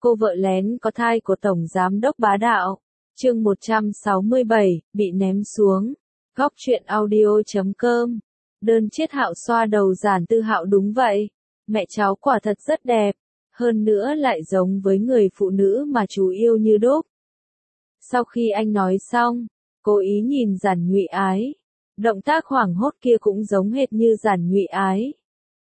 Cô vợ lén có thai của Tổng Giám đốc bá đạo. Chương 167, bị ném xuống. Góc truyện audio.com. Đơn Chiết Hạo xoa đầu Giản Tư Hạo, đúng vậy. Mẹ cháu quả thật rất đẹp. Hơn nữa lại giống với người phụ nữ mà chú yêu như đúc. Sau khi anh nói xong, cố ý nhìn Giản Nhụy Ái. Động tác hoảng hốt kia cũng giống hệt như Giản Nhụy Ái.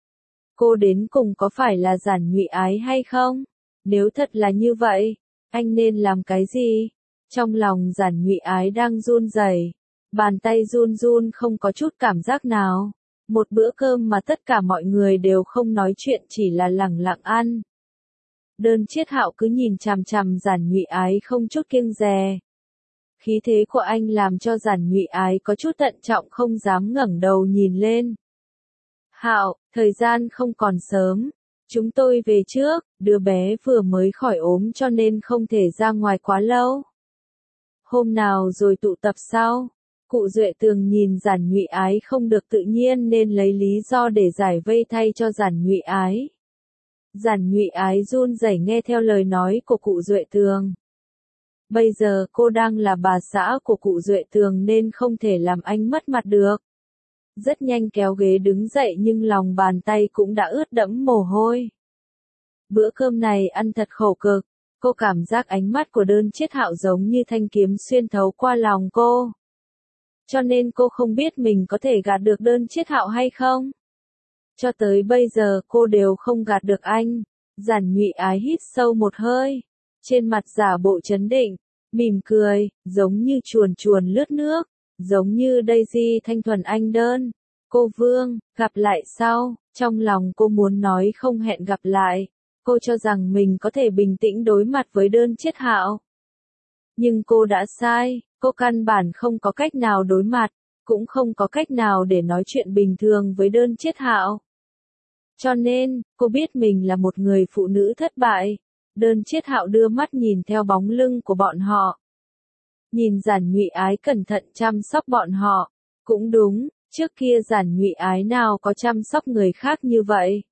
Cô đến cùng có phải là Giản Nhụy Ái hay không? Nếu thật là như vậy, anh nên làm cái gì? Trong lòng Giản Nhụy Ái đang run rẩy, bàn tay run run không có chút cảm giác nào. Một bữa cơm mà tất cả mọi người đều không nói chuyện, chỉ là lẳng lặng ăn. Đơn Chiết Hạo cứ nhìn chằm chằm Giản Nhụy Ái không chút kiêng dè. Khí thế của anh làm cho Giản Nhụy Ái có chút thận trọng, không dám ngẩng đầu nhìn lên. Hạo, thời gian không còn sớm. Chúng tôi về trước, đứa bé vừa mới khỏi ốm cho nên không thể ra ngoài quá lâu. Hôm nào rồi tụ tập sau. Cụ Duệ Tường nhìn Giản Nhụy Ái không được tự nhiên nên lấy lý do để giải vây thay cho Giản Nhụy Ái. Giản Nhụy Ái run rẩy nghe theo lời nói của cụ Duệ Tường. Bây giờ cô đang là bà xã của cụ Duệ Tường nên không thể làm anh mất mặt được. Rất nhanh kéo ghế đứng dậy nhưng lòng bàn tay cũng đã ướt đẫm mồ hôi. Bữa cơm này ăn thật khổ cực, cô cảm giác ánh mắt của Đơn Chiết Hạo giống như thanh kiếm xuyên thấu qua lòng cô. Cho nên cô không biết mình có thể gạt được Đơn Chiết Hạo hay không. Cho tới bây giờ cô đều không gạt được anh. Giản Nhụy Ái hít sâu một hơi, trên mặt giả bộ trấn định, mỉm cười, giống như chuồn chuồn lướt nước, giống như Daisy thanh thuần anh đơn. Cô Vương, gặp lại sau. Trong lòng cô muốn nói không hẹn gặp lại. Cô cho rằng mình có thể bình tĩnh đối mặt với Đơn Chiết Hạo. Nhưng cô đã sai, cô căn bản không có cách nào đối mặt, cũng không có cách nào để nói chuyện bình thường với Đơn Chiết Hạo. Cho nên, cô biết mình là một người phụ nữ thất bại. Đơn Chiết Hạo đưa mắt nhìn theo bóng lưng của bọn họ. Nhìn Giản Nhụy Ái cẩn thận chăm sóc bọn họ. Cũng đúng, trước kia Giản Nhụy Ái nào có chăm sóc người khác như vậy.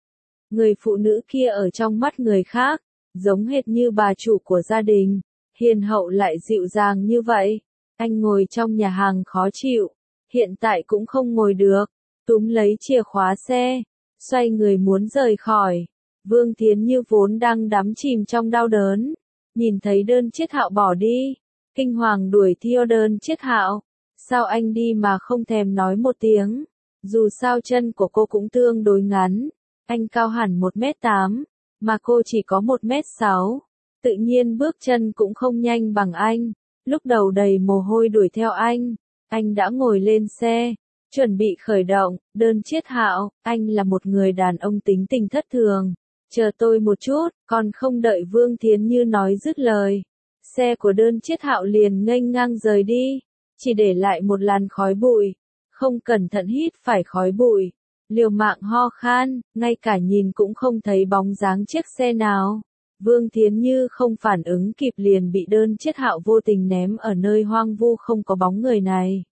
Người phụ nữ kia ở trong mắt người khác, giống hệt như bà chủ của gia đình, hiền hậu lại dịu dàng như vậy. Anh ngồi trong nhà hàng khó chịu, hiện tại cũng không ngồi được, túm lấy chìa khóa xe, xoay người muốn rời khỏi. Vương Thiến Như vốn đang đắm chìm trong đau đớn, nhìn thấy Đơn Chiết Hạo bỏ đi, kinh hoàng đuổi theo Đơn Chiết Hạo. Sao anh đi mà không thèm nói một tiếng? Dù sao chân của cô cũng tương đối ngắn, anh cao hẳn 1m8, mà cô chỉ có 1m6, tự nhiên bước chân cũng không nhanh bằng anh. Lúc đầu đầy mồ hôi đuổi theo anh đã ngồi lên xe, chuẩn bị khởi động. Đơn Chiết Hạo, anh là một người đàn ông tính tình thất thường, chờ tôi một chút. Còn không đợi Vương Thiến Như nói dứt lời, xe của Đơn Chiết Hạo liền nghênh ngang rời đi, chỉ để lại một làn khói bụi, không cẩn thận hít phải khói bụi, liều mạng ho khan, ngay cả nhìn cũng không thấy bóng dáng chiếc xe nào. Vương Thiến Như không phản ứng kịp liền bị Đơn Chiết Hạo vô tình ném ở nơi hoang vu không có bóng người này.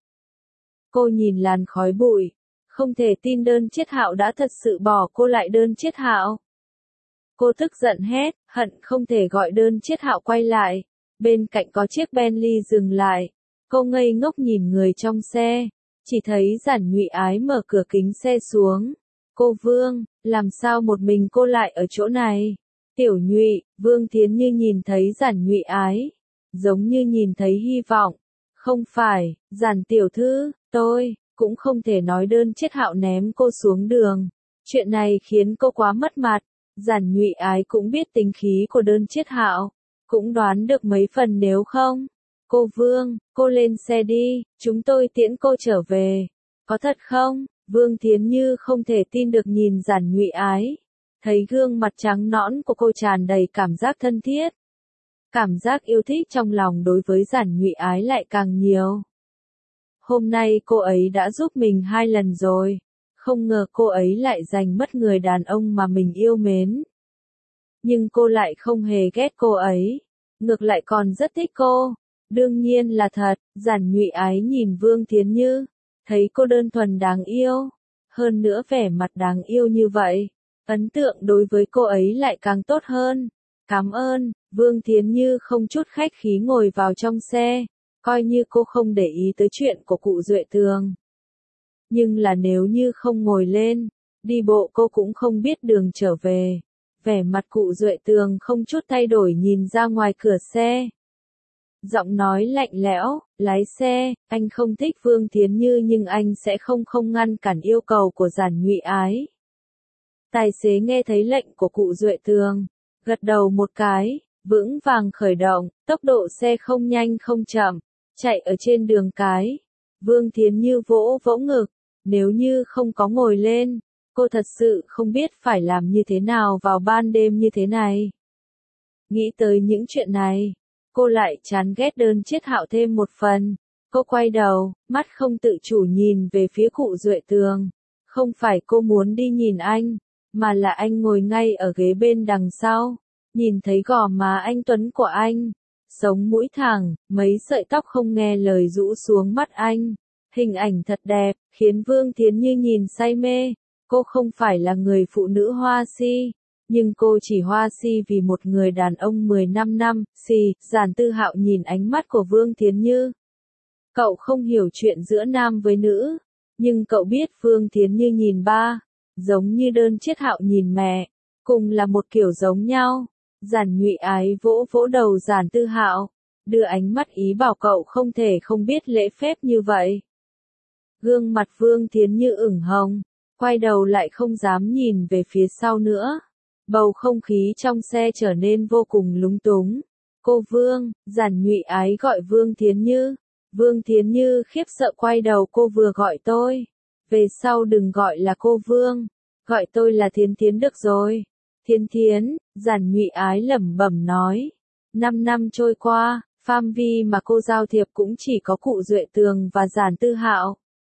Cô nhìn làn khói bụi, không thể tin Đơn Chiết Hạo đã thật sự bỏ cô lại. Đơn Chiết Hạo. Cô tức giận hét, hận không thể gọi Đơn Chiết Hạo quay lại. Bên cạnh có chiếc Bentley dừng lại. Cô ngây ngốc nhìn người trong xe, chỉ thấy Giản Nhụy Ái mở cửa kính xe xuống. Cô Vương, làm sao một mình cô lại ở chỗ này? Tiểu Nhụy, Vương Thiến Như nhìn thấy Giản Nhụy Ái, giống như nhìn thấy hy vọng. Không phải, Giản tiểu thư, tôi cũng không thể nói Đơn Chiết Hạo ném cô xuống đường. Chuyện này khiến cô quá mất mặt. Giản Nhụy Ái cũng biết tính khí của Đơn Chiết Hạo, cũng đoán được mấy phần nếu không. Cô Vương, cô lên xe đi, chúng tôi tiễn cô trở về. Có thật không? Vương Thiến Như không thể tin được nhìn Giản Nhụy Ái. Thấy gương mặt trắng nõn của cô tràn đầy cảm giác thân thiết. Cảm giác yêu thích trong lòng đối với Giản Nhụy Ái lại càng nhiều. Hôm nay cô ấy đã giúp mình 2 lần rồi. Không ngờ cô ấy lại giành mất người đàn ông mà mình yêu mến. Nhưng cô lại không hề ghét cô ấy. Ngược lại còn rất thích cô. Đương nhiên là thật. Giản Nhụy Ái nhìn Vương Thiến Như, thấy cô đơn thuần đáng yêu. Hơn nữa vẻ mặt đáng yêu như vậy, ấn tượng đối với cô ấy lại càng tốt hơn. Cảm ơn, Vương Thiến Như không chút khách khí ngồi vào trong xe, coi như cô không để ý tới chuyện của cụ Duệ Tường. Nhưng là nếu như không ngồi lên, đi bộ cô cũng không biết đường trở về. Vẻ mặt cụ Duệ Tường không chút thay đổi nhìn ra ngoài cửa xe. Giọng nói lạnh lẽo, lái xe, anh không thích Vương Thiến Như nhưng anh sẽ không ngăn cản yêu cầu của Giản Nhụy Ái. Tài xế nghe thấy lệnh của cụ Duệ Tường, gật đầu một cái, vững vàng khởi động, tốc độ xe không nhanh không chậm, chạy ở trên đường cái. Vương Thiến Như vỗ vỗ ngực, nếu như không có ngồi lên, cô thật sự không biết phải làm như thế nào vào ban đêm như thế này. Nghĩ tới những chuyện này, cô lại chán ghét Đơn Chiết Hạo thêm một phần. Cô quay đầu, mắt không tự chủ nhìn về phía cụ Duệ Tường. Không phải cô muốn đi nhìn anh, mà là anh ngồi ngay ở ghế bên đằng sau. Nhìn thấy gò má anh tuấn của anh, sống mũi thẳng, mấy sợi tóc không nghe lời rũ xuống mắt anh. Hình ảnh thật đẹp, khiến Vương Thiến Như nhìn say mê. Cô không phải là người phụ nữ hoa si, nhưng cô chỉ hoa si vì một người đàn ông 15 năm, si. Giản Tư Hạo nhìn ánh mắt của Vương Thiến Như. Cậu không hiểu chuyện giữa nam với nữ, nhưng cậu biết Vương Thiến Như nhìn ba, giống như Đơn Chiết Hạo nhìn mẹ, cùng là một kiểu giống nhau. Giản Nhụy Ái vỗ vỗ đầu Giản Tư Hạo, đưa ánh mắt ý bảo cậu không thể không biết lễ phép như vậy. Gương mặt Vương Thiến Như ửng hồng, quay đầu lại không dám nhìn về phía sau nữa. Bầu không khí trong xe trở nên vô cùng lúng túng. Cô Vương, Giản Nhụy Ái gọi Vương Thiến Như. Vương Thiến Như khiếp sợ quay đầu, cô vừa gọi tôi. Về sau đừng gọi là cô Vương, gọi tôi là Thiến Thiến được rồi. Thiến Thiến, Giản Nhụy Ái lẩm bẩm nói. 5 năm trôi qua, phạm vi mà cô giao thiệp cũng chỉ có cụ Duệ Tường và Giản Tư Hạo.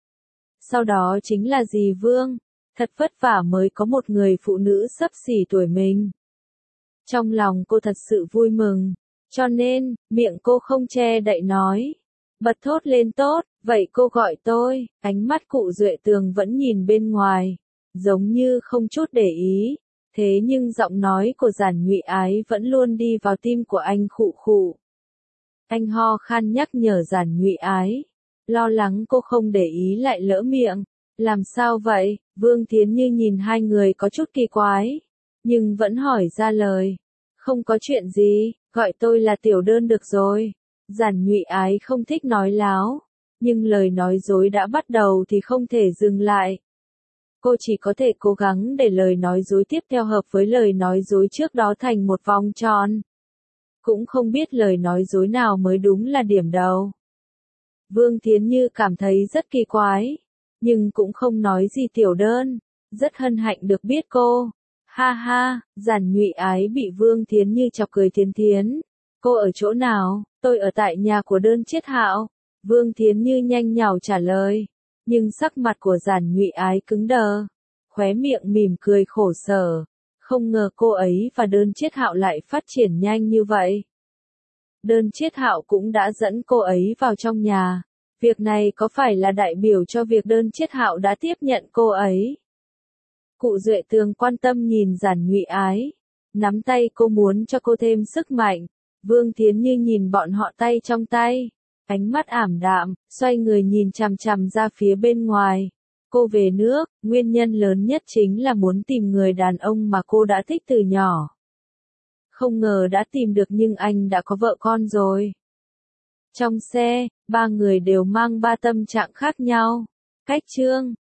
Sau đó chính là dì Vương, thật vất vả mới có một người phụ nữ xấp xỉ tuổi mình. Trong lòng cô thật sự vui mừng, cho nên, miệng cô không che đậy nói. Bật thốt lên tốt, vậy cô gọi tôi. Ánh mắt cụ Duệ Tường vẫn nhìn bên ngoài, giống như không chút để ý. Thế nhưng giọng nói của Giản Nhụy Ái vẫn luôn đi vào tim của anh khụ khụ. Anh ho khan nhắc nhở Giản Nhụy Ái. Lo lắng cô không để ý lại lỡ miệng. Làm sao vậy? Vương Thiến Như nhìn hai người có chút kỳ quái, nhưng vẫn hỏi ra lời. Không có chuyện gì, gọi tôi là Tiểu Đơn được rồi. Giản Nhụy Ái không thích nói láo, nhưng lời nói dối đã bắt đầu thì không thể dừng lại. Cô chỉ có thể cố gắng để lời nói dối tiếp theo hợp với lời nói dối trước đó thành một vòng tròn. Cũng không biết lời nói dối nào mới đúng là điểm đầu. Vương Thiến Như cảm thấy rất kỳ quái, nhưng cũng không nói gì. Tiểu Đơn, rất hân hạnh được biết cô. Ha ha, Giản Nhụy Ái bị Vương Thiến Như chọc cười. Thiến Thiến, cô ở chỗ nào? Tôi ở tại nhà của Đơn Chiết Hạo. Vương Thiến Như nhanh nhảu trả lời, nhưng sắc mặt của Giản Nhụy Ái cứng đờ, khóe miệng mỉm cười khổ sở. Không ngờ cô ấy và Đơn Chiết Hạo lại phát triển nhanh như vậy. Đơn Chiết Hạo cũng đã dẫn cô ấy vào trong nhà. Việc này có phải là đại biểu cho việc Đơn Chiết Hạo đã tiếp nhận cô ấy? Cụ Duệ Tường quan tâm nhìn Giản Nhụy Ái, nắm tay cô muốn cho cô thêm sức mạnh. Vương Thiến Như nhìn bọn họ tay trong tay, ánh mắt ảm đạm, xoay người nhìn chằm chằm ra phía bên ngoài. Cô về nước, nguyên nhân lớn nhất chính là muốn tìm người đàn ông mà cô đã thích từ nhỏ. Không ngờ đã tìm được nhưng anh đã có vợ con rồi. Trong xe, ba người đều mang ba tâm trạng khác nhau. Cách chương